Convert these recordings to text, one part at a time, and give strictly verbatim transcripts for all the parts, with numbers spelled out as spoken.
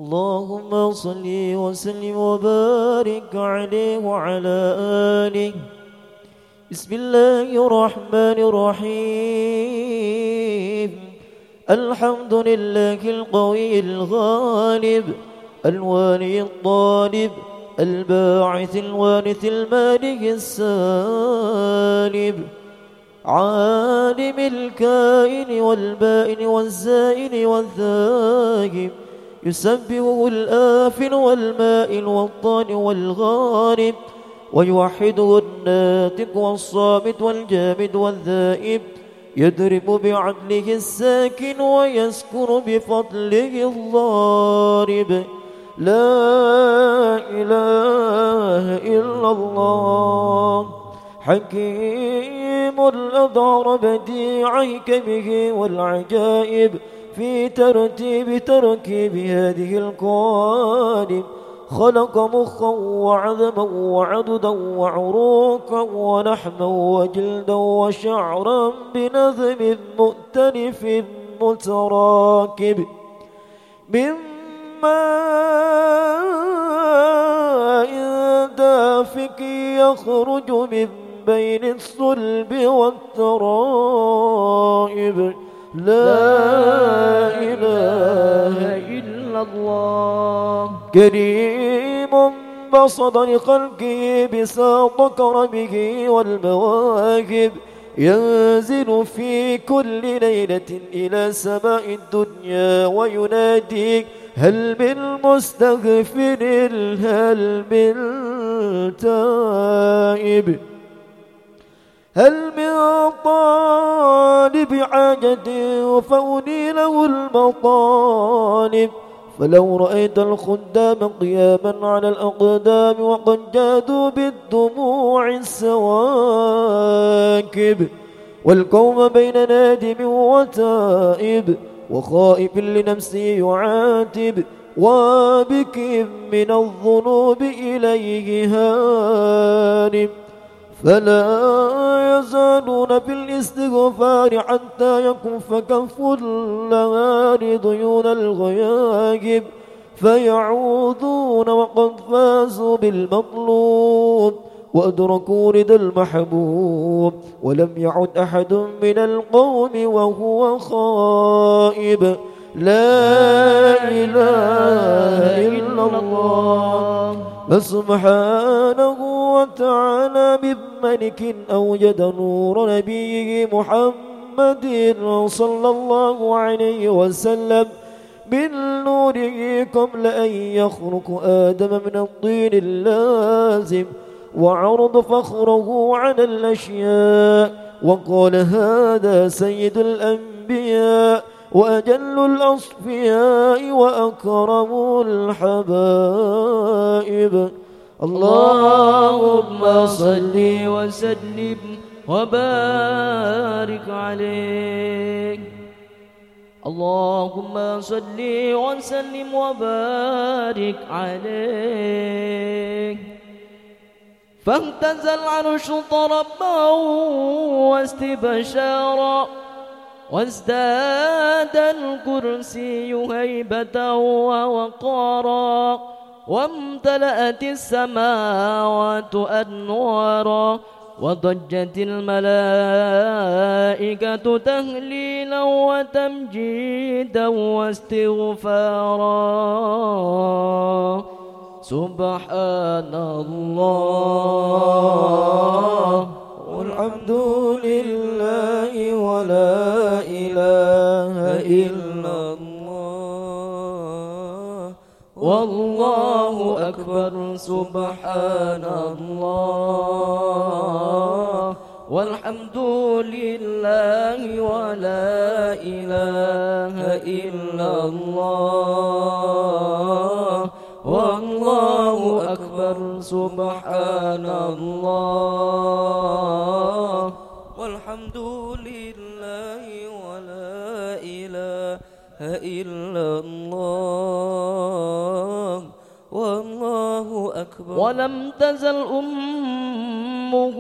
اللهم صل وسلم وبارك عليه وعلى آله. بسم الله الرحمن الرحيم. الحمد لله القوي الغالب الوالي الطالب الباعث الوارث المالك السالب، عالم الكائن والبائن والزائن والذاهب، يسبحه الآفل والمائل والطال والغارب، ويوحده الناطق والصامت والجامد والذائب، يضرب بعدله الساكن ويسكن بفضله الضارب. لا إله إلا الله. حكيم الأظهر بديع حكمه والعجائب في ترتيب تركيب هذه القوالب. خلق مخا وعظما وعددا وعروقا ولحما وجلدا وشعرا بنظم مؤتلف متراكب، من ماء دافق يخرج من بين الصلب والترائب. لا إله إلا الله. كريم بسط لخلقه بساط كرمه والمواهب، ينزل في كل ليلة إلى سماء الدنيا ويناديك هل من مستغفر هل من تائب، هل من طالب حاجة فأني له المطالب. فلو رأيت الخدام قياما على الأقدام وقد جادوا بالدموع السواكب، والقوم بين نادم وتائب وخائف لنفسه يعاتب، وابك من الذنوب إليه هارب. فلا يزالون في الاستغفار حتى يكف كف النهار ديون الغياهب، فيعوذون وقد فازوا بالمطلوب وأدركوا رضا المحبوب، ولم يعد أحد من القوم وهو خائب. لا إله إلا الله. فسبحانه وتعالى من ملك أوجد نور نبيه محمد صلى الله عليه وسلم من نوره قبل أن يخلق آدم من الطين اللازم، وعرض فخره على الأشياء وقال هذا سيد الأنبياء وأجل الأصفياء وأكرم الحبائب. اللهم صل وسلم وبارك عليه. اللهم صل وسلم وبارك عليه. فاهتز العرش طربا واستبشارا، وازداد الكرسي هيبة ووقارا، وامتلأت السماوات أنوارا، وضجت الملائكة تهليلا وتمجيدا واستغفارا. سبحان الله والحمد لله ولا إله إلا الله والله أكبر. سبحان الله والحمد لله ولا إله إلا الله والله أكبر. سبحان الله والحمد لله ولا إله إلا الله والله أكبر. ولم تزل أمه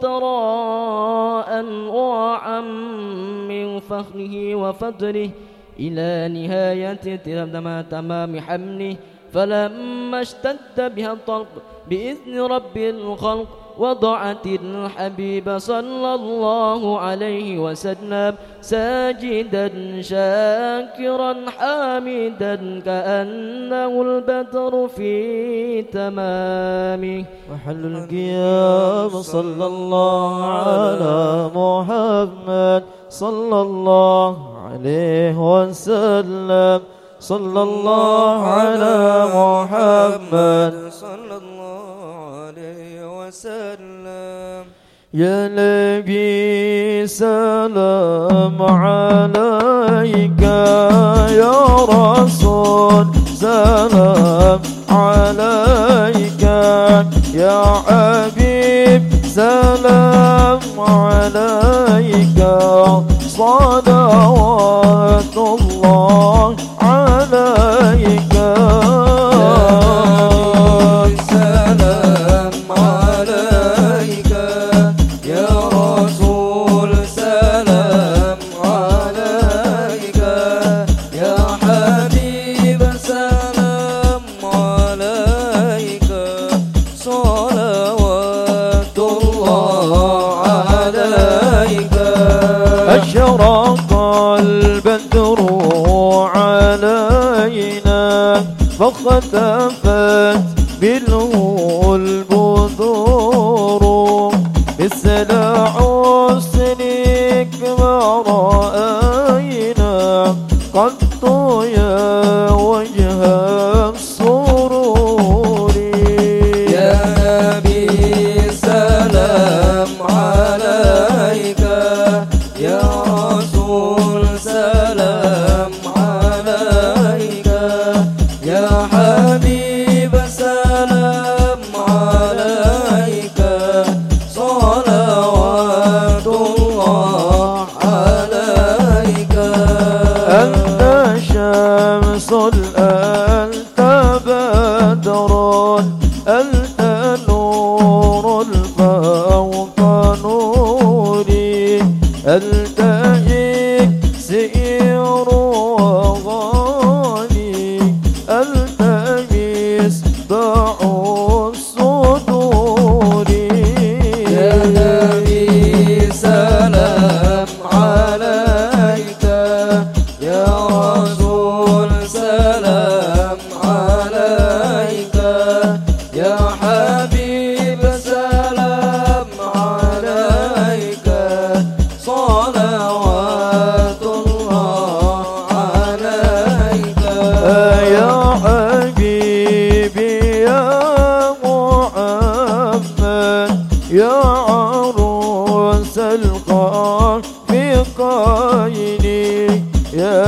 ترى أنواعا من فخره وفضله إلى نهاية تمام حمله، فلما اشتد بها الطلق بإذن رب الخلق وضعت الحبيب صلى الله عليه وسلم ساجدا شاكرا حامدا كأنه البدر في تمامه. محل القيام صلى الله على محمد صلى الله عليه وسلم صلى الله على محمد صلى الله عليه وسلم. يا نبي سلام عليك، يا رسول سلام عليك، يا حبيب سلام عليك، صلوات الله عليك. سلام عليك يا رسول، سلام عليك يا حبيب، سلام عليك، صلوات الله عليك. أشرق البدر علينا فاختفت منه البذور، مثل حسنك ما رأينا قط يا وجه السرور. يا نبي سلام عليك، يا رسول سلام عليك، يا حبيب سلام عليك، صلوات الله عليك. أنت شمس أنت بدر، أنت نور فوق نوري، أنت إكسير وغالي، أنت مصباح الصدور. يا نبي سلام عليك، يا رسول سلام عليك، يا حبيب سلام عليك، صلوات الله عليك. يا حبيبي يا محمد، يا عروس الخافقين، يا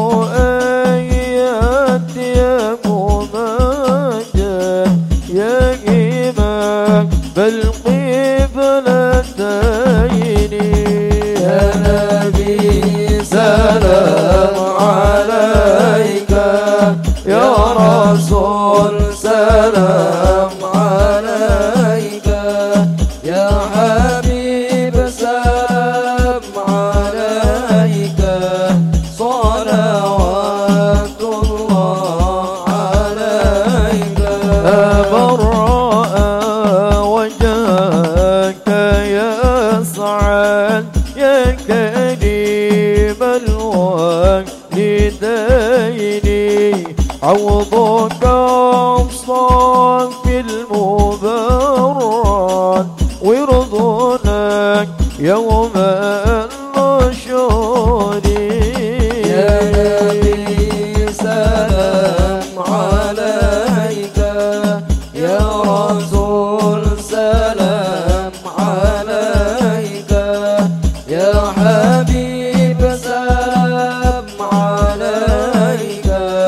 مؤيد يا ممجد، يا إمام بالقبلتين. يا نبي سلام عليك، يا رسول سلام عليك، يا حبيب سلام عليك، صلوات الله عليك. برأ وجهك يسعد، يا كريم الوالدين، عوضك الصافي المبرد، ورضونك يوم النشور. يا نبي سلام عليك، يا رسول سلام عليك، يا حبيب سلام عليك،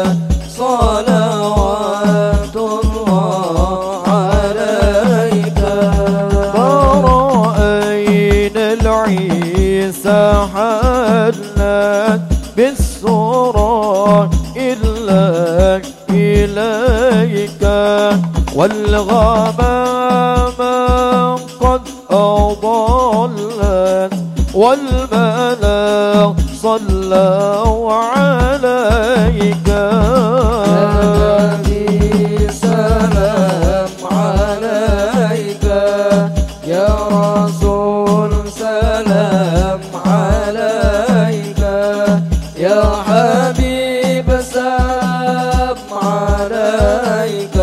صلوات الله عليك. فرأينا العيسى حلت بالسرى إلا إليك، والغمام قد أضلت والملا صلوا عليك يا نبي سلام عليك يا رسول سلام عليك يا حبيب سلام عليك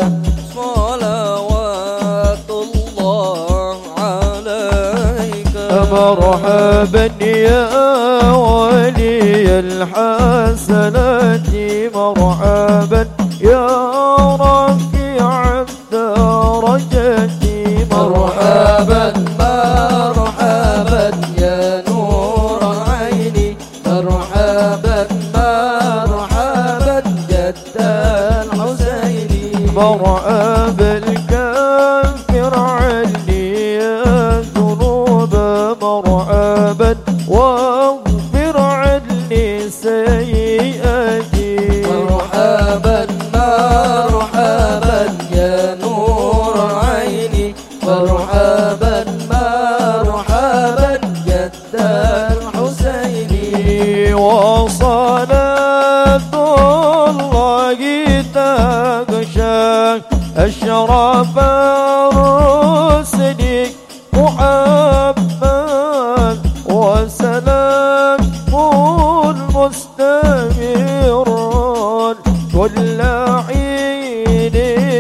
صلوات الله عليك مرحبا يا ولي الحسنات مرحبا يا رفيع الدرجات مرحبا مرحبا يا نور عيني مرحبا مرحبا جد الحسين مرحبا الكافر عني يا ذنوب مرحبا واغفر عني سيئاتي مرحبا مرحبا يا نور عيني مرحبا مرحبا جد الحسين وصلاة الله تغشى أشرف الرسل محمد وسلام المستمر كل حين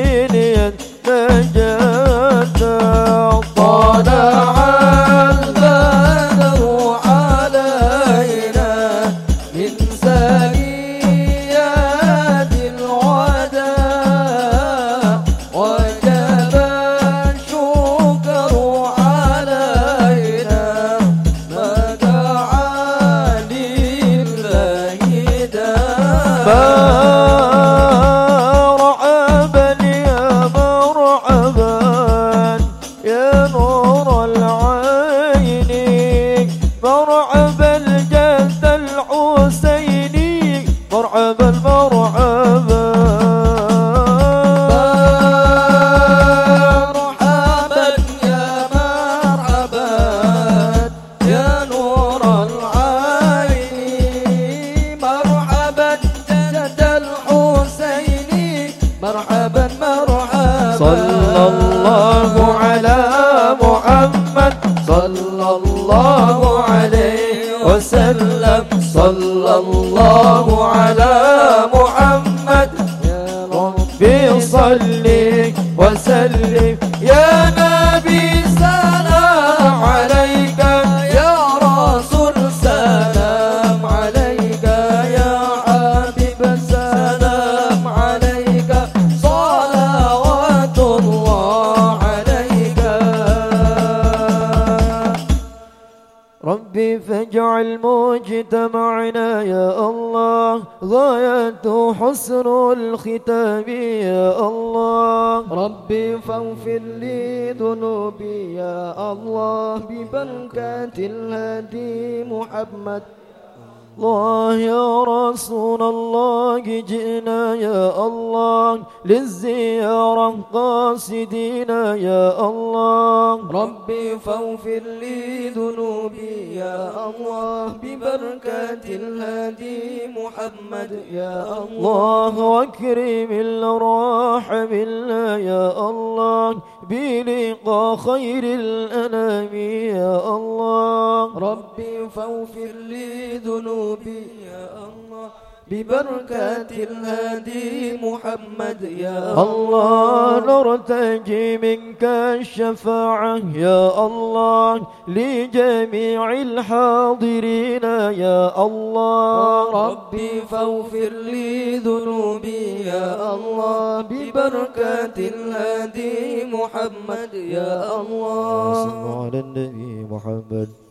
يتجدد طلع البدر علينا من ثنيات الوداع وجب الشكر علينا ما دعا لله مرحبا يا مرحبا يا نور العين مرحبا الجد الحسيني مرحبا مرحبا مرحبا يا مرحبا يا نور العين مرحبا جد الحسيني مرحبا مرحبا صلى الله على محمد صلى الله عليه وسلم صلى الله على محمد يا ربي صلي وسلم يا نبي سلام عليك يا رسول سلام عليك يا حبيب سلام عليك صلوات الله عليك ربي فاجعل مجتمعنا يا الله غايته حسن الختام يا الله ربي فاغفر لي ذنوبي يا الله ببركات الهادي محمد الله يا رسول الله جئنا يا الله للزيارة قاصدين يا الله ربي فاغفر لي ذنوبي يا الله ببركات الهادي محمد يا الله الله واكرم الأرواح منا يا الله بلقاء خير الأنام يا الله ربي فاغفر لي ذنوبي يا الله ببركات الهادي محمد يا الله نرتجي منك الشفاعة يا الله لجميع الحاضرين يا الله ربي فاغفر لي ذنوبي يا الله ببركات الهادي محمد يا الله صلوا على النبي محمد